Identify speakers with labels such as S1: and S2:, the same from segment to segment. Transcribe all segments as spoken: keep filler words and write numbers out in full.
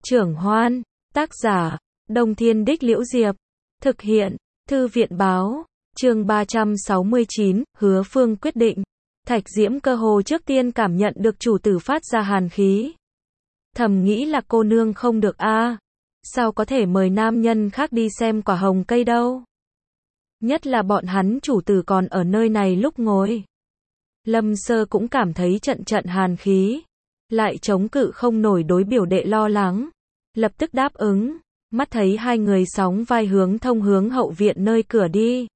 S1: Trưởng Hoan, tác giả, Đông Thiên Đích Liễu Diệp, thực hiện, Thư viện Báo, chương ba trăm sáu mươi chín, Hứa Phương quyết định. Thạch Diễm cơ hồ trước tiên cảm nhận được chủ tử phát ra hàn khí. Thầm nghĩ là cô nương không được a, sao có thể mời nam nhân khác đi xem quả hồng cây đâu. Nhất là bọn hắn chủ tử còn ở nơi này lúc ngồi. Lâm Sơ cũng cảm thấy trận trận hàn khí, lại chống cự không nổi đối biểu đệ lo lắng, lập tức đáp ứng, mắt thấy hai người sóng vai hướng thông hướng hậu viện nơi cửa đi.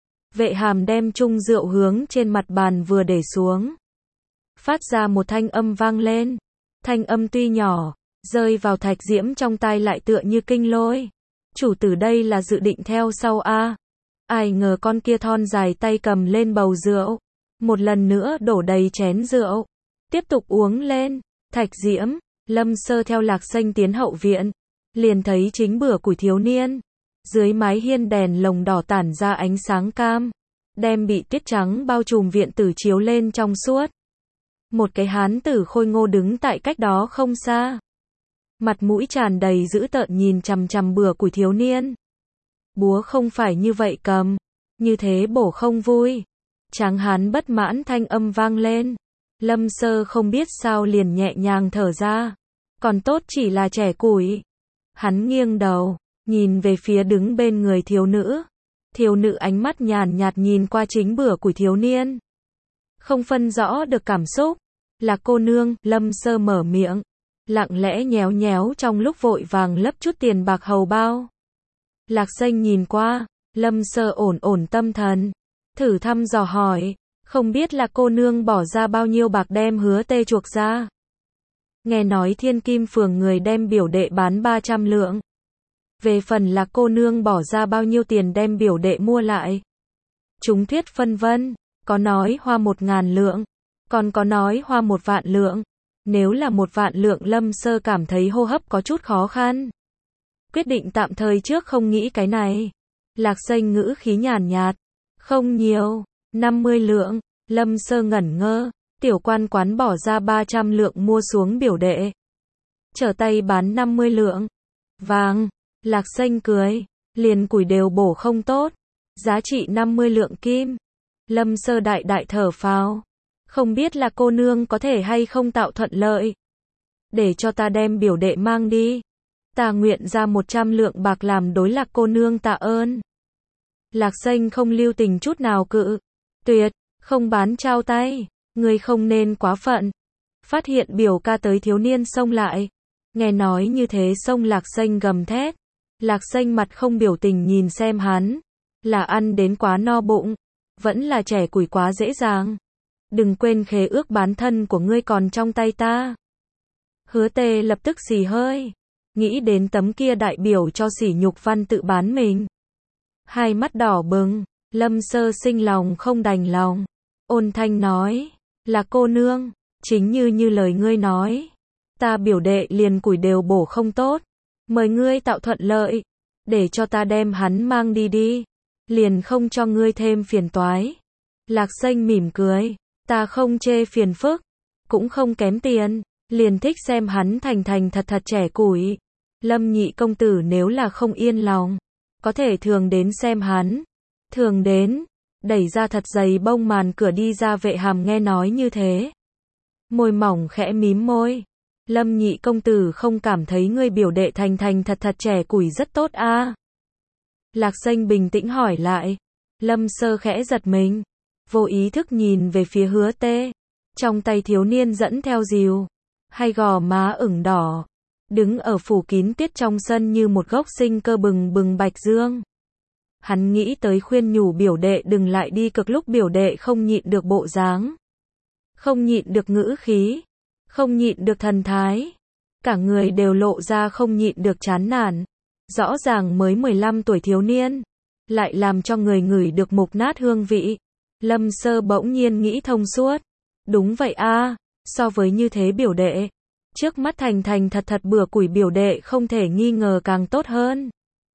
S1: Vệ Hàm đem chung rượu hướng trên mặt bàn vừa để xuống. Phát ra một thanh âm vang lên. Thanh âm tuy nhỏ, rơi vào Thạch Diễm trong tai lại tựa như kinh lôi. Chủ tử đây là dự định theo sau a. Ai ngờ con kia thon dài tay cầm lên bầu rượu, một lần nữa đổ đầy chén rượu, tiếp tục uống lên. Thạch Diễm, Lâm Sơ theo Lạc Xanh tiến hậu viện, liền thấy chính bữa củi thiếu niên. Dưới mái hiên đèn lồng đỏ tản ra ánh sáng cam, đem bị tuyết trắng bao trùm viện tử chiếu lên trong suốt. Một cái hán tử khôi ngô đứng tại cách đó không xa. Mặt mũi tràn đầy dữ tợn nhìn chằm chằm bữa củi thiếu niên. Búa không phải như vậy cầm, như thế bổ không vui. Tráng hán bất mãn thanh âm vang lên. Lâm Sơ không biết sao liền nhẹ nhàng thở ra. Còn tốt chỉ là trẻ củi. Hắn nghiêng đầu, nhìn về phía đứng bên người thiếu nữ. Thiếu nữ ánh mắt nhàn nhạt nhìn qua chính bữa củi thiếu niên. Không phân rõ được cảm xúc. Là cô nương, Lâm Sơ mở miệng. Lặng lẽ nhéo nhéo trong lúc vội vàng lấp chút tiền bạc hầu bao. Lạc Xanh nhìn qua, Lâm Sơ ổn ổn tâm thần. Thử thăm dò hỏi, không biết là cô nương bỏ ra bao nhiêu bạc đem Hứa Tê chuộc ra. Nghe nói Thiên Kim phường người đem biểu đệ bán ba trăm lượng. Về phần là cô nương bỏ ra bao nhiêu tiền đem biểu đệ mua lại. Chúng thuyết phân vân, có nói hoa một ngàn lượng, còn có nói hoa một vạn lượng. Nếu là một vạn lượng Lâm Sơ cảm thấy hô hấp có chút khó khăn. Quyết định tạm thời trước không nghĩ cái này. Lạc Xanh ngữ khí nhàn nhạt. Không nhiều, năm mươi lượng, Lâm Sơ ngẩn ngơ. Tiểu quan quán bỏ ra ba trăm lượng mua xuống biểu đệ. Trở tay bán năm mươi lượng. Vàng, Lạc Xanh cười. Liền củi đều bổ không tốt. Giá trị năm mươi lượng kim. Lâm Sơ đại đại thở phào. Không biết là cô nương có thể hay không tạo thuận lợi. Để cho ta đem biểu đệ mang đi. Ta nguyện ra một trăm lượng bạc làm đối Lạc cô nương tạ ơn. Lạc Xanh không lưu tình chút nào cự. Tuyệt, không bán trao tay. Ngươi không nên quá phận. Phát hiện biểu ca tới thiếu niên xông lại. Nghe nói như thế xông Lạc Xanh gầm thét. Lạc Xanh mặt không biểu tình nhìn xem hắn. Là ăn đến quá no bụng. Vẫn là trẻ củi quá dễ dàng. Đừng quên khế ước bán thân của ngươi còn trong tay ta. Hứa Tê lập tức xì hơi. Nghĩ đến tấm kia đại biểu cho sỉ nhục văn tự bán mình. Hai mắt đỏ bừng. Lâm Sơ sinh lòng không đành lòng. Ôn thanh nói. Là cô nương. Chính như như lời ngươi nói. Ta biểu đệ liền củi đều bổ không tốt. Mời ngươi tạo thuận lợi. Để cho ta đem hắn mang đi đi. Liền không cho ngươi thêm phiền toái. Lạc Xanh mỉm cười. Ta không chê phiền phức. Cũng không kém tiền. Liền thích xem hắn thành thành thật thật trẻ củi. Lâm nhị công tử nếu là không yên lòng. Có thể thường đến xem hắn. Thường đến. Đẩy ra thật dày bông màn cửa đi ra. Vệ Hàm nghe nói như thế. Môi mỏng khẽ mím môi. Lâm nhị công tử không cảm thấy ngươi biểu đệ thành thành thật thật trẻ củi rất tốt a? À? Lạc Xanh bình tĩnh hỏi lại. Lâm Sơ khẽ giật mình. Vô ý thức nhìn về phía Hứa Tê. Trong tay thiếu niên dẫn theo rìu. Hai gò má ửng đỏ. Đứng ở phủ kín tuyết trong sân như một gốc sinh cơ bừng bừng bạch dương. Hắn nghĩ tới khuyên nhủ biểu đệ đừng lại đi cực lúc biểu đệ không nhịn được bộ dáng. Không nhịn được ngữ khí. Không nhịn được thần thái. Cả người đều lộ ra không nhịn được chán nản. Rõ ràng mới mười lăm tuổi thiếu niên. Lại làm cho người ngửi được mục nát hương vị. Lâm Sơ bỗng nhiên nghĩ thông suốt. Đúng vậy a, so với như thế biểu đệ. Trước mắt thành thành thật thật bừa củi biểu đệ không thể nghi ngờ càng tốt hơn.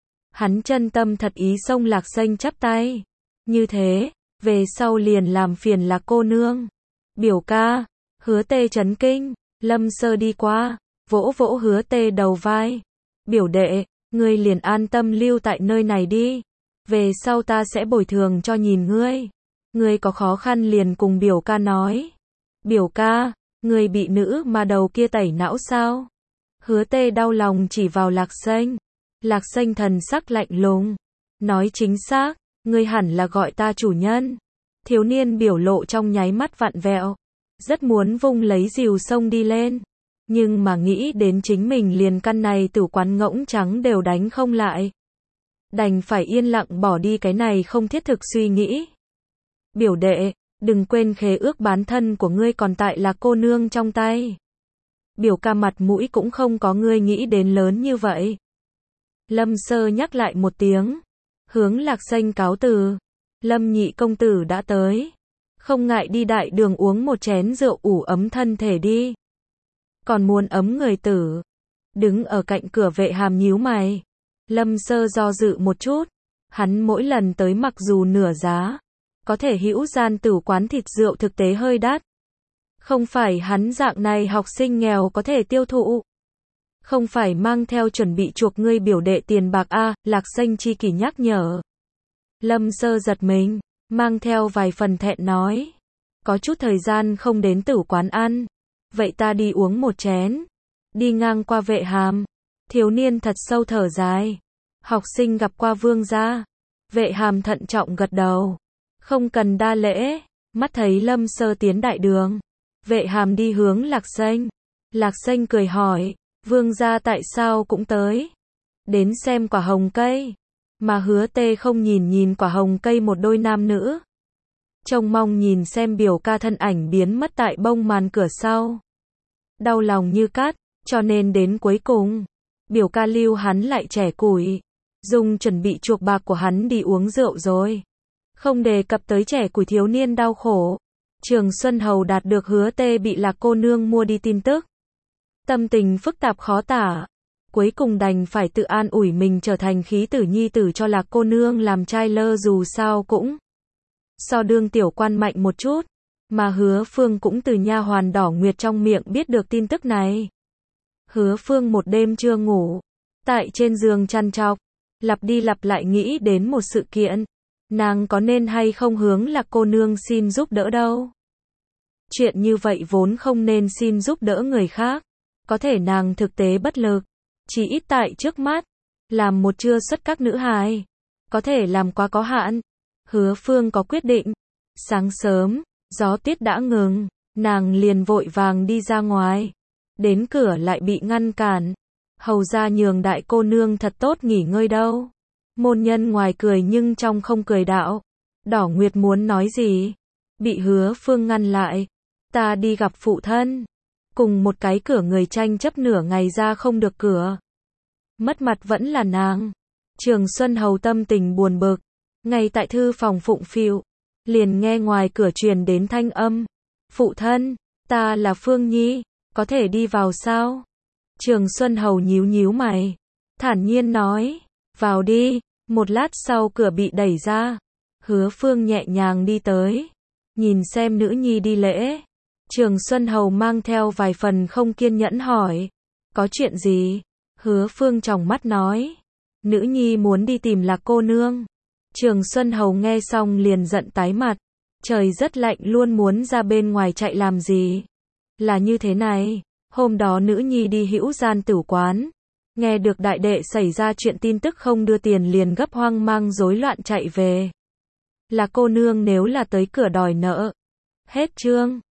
S1: Hắn chân tâm thật ý xông Lạc Xanh chắp tay. Như thế, về sau liền làm phiền Lạc cô nương. Biểu ca, Hứa Tê chấn kinh. Lâm Sơ đi qua, vỗ vỗ Hứa Tê đầu vai. Biểu đệ, ngươi liền an tâm lưu tại nơi này đi. Về sau ta sẽ bồi thường cho nhìn ngươi. Ngươi có khó khăn liền cùng biểu ca nói. Biểu ca, ngươi bị nữ mà đầu kia tẩy não sao? Hứa Tê đau lòng chỉ vào Lạc Xanh. Lạc Xanh thần sắc lạnh lùng. Nói chính xác, ngươi hẳn là gọi ta chủ nhân. Thiếu niên biểu lộ trong nháy mắt vặn vẹo. Rất muốn vung lấy rìu sông đi lên. Nhưng mà nghĩ đến chính mình liền căn này tử quán ngỗng trắng đều đánh không lại. Đành phải yên lặng bỏ đi cái này không thiết thực suy nghĩ. Biểu đệ, đừng quên khế ước bán thân của ngươi còn tại là cô nương trong tay. Biểu ca mặt mũi cũng không có ngươi nghĩ đến lớn như vậy. Lâm Sơ nhắc lại một tiếng. Hướng Lạc Xanh cáo từ. Lâm nhị công tử đã tới. Không ngại đi đại đường uống một chén rượu ủ ấm thân thể đi. Còn muốn ấm người tử. Đứng ở cạnh cửa Vệ Hàm nhíu mày. Lâm Sơ do dự một chút. Hắn mỗi lần tới mặc dù nửa giá. Có thể hữu gian tử quán thịt rượu thực tế hơi đắt. Không phải hắn dạng này học sinh nghèo có thể tiêu thụ. Không phải mang theo chuẩn bị chuộc ngươi biểu đệ tiền bạc a, Lạc Xanh chi kỷ nhắc nhở. Lâm Sơ giật mình, mang theo vài phần thẹn nói. Có chút thời gian không đến tử quán ăn. Vậy ta đi uống một chén. Đi ngang qua Vệ Hàm. Thiếu niên thật sâu thở dài. Học sinh gặp qua vương gia. Vệ Hàm thận trọng gật đầu. Không cần đa lễ. Mắt thấy Lâm Sơ tiến đại đường. Vệ Hàm đi hướng Lạc Xanh. Lạc Xanh cười hỏi. Vương gia tại sao cũng tới? Đến xem quả hồng cây. Mà Hứa Tê không nhìn nhìn quả hồng cây một đôi nam nữ. Trông mong nhìn xem biểu ca thân ảnh biến mất tại bông màn cửa sau. Đau lòng như cát, cho nên đến cuối cùng. Biểu ca lưu hắn lại trẻ củi. Dùng chuẩn bị chuộc bạc của hắn đi uống rượu rồi. Không đề cập tới trẻ củi thiếu niên đau khổ. Trường Xuân Hầu đạt được Hứa Tê bị Lạc cô nương mua đi tin tức. Tâm tình phức tạp khó tả. Cuối cùng đành phải tự an ủi mình trở thành khí tử nhi tử cho Lạc cô nương làm trai lơ dù sao cũng. So đương tiểu quan mạnh một chút. Mà Hứa Phương cũng từ nha hoàn Đỏ Nguyệt trong miệng biết được tin tức này. Hứa Phương một đêm chưa ngủ. Tại trên giường chăn chọc. Lặp đi lặp lại nghĩ đến một sự kiện. Nàng có nên hay không hướng Lạc cô nương xin giúp đỡ đâu. Chuyện như vậy vốn không nên xin giúp đỡ người khác. Có thể nàng thực tế bất lực. Chỉ ít tại trước mắt. Làm một chưa xuất các nữ hài. Có thể làm quá có hạn. Hứa Phương có quyết định. Sáng sớm, gió tiết đã ngừng. Nàng liền vội vàng đi ra ngoài. Đến cửa lại bị ngăn cản. Hầu ra nhường đại cô nương thật tốt nghỉ ngơi đâu. Môn nhân ngoài cười nhưng trong không cười đạo. Đỏ Nguyệt muốn nói gì? Bị Hứa Phương ngăn lại. Ta đi gặp phụ thân. Cùng một cái cửa người tranh chấp nửa ngày ra không được cửa. Mất mặt vẫn là nàng. Trường Xuân Hầu tâm tình buồn bực. Ngay tại thư phòng phụng phịu. Liền nghe ngoài cửa truyền đến thanh âm. Phụ thân, ta là Phương Nhi. Có thể đi vào sao? Trường Xuân Hầu nhíu nhíu mày. Thản nhiên nói. Vào đi. Một lát sau cửa bị đẩy ra. Hứa Phương nhẹ nhàng đi tới. Nhìn xem nữ nhi đi lễ. Trường Xuân Hầu mang theo vài phần không kiên nhẫn hỏi. Có chuyện gì? Hứa Phương tròng mắt nói. Nữ nhi muốn đi tìm Lạc cô nương. Trường Xuân Hầu nghe xong liền giận tái mặt. Trời rất lạnh luôn muốn ra bên ngoài chạy làm gì? Là như thế này. Hôm đó nữ nhi đi hữu gian tử quán. Nghe được đại đệ xảy ra chuyện tin tức không đưa tiền liền gấp hoang mang rối loạn chạy về. Là cô nương nếu là tới cửa đòi nợ. Hết chương.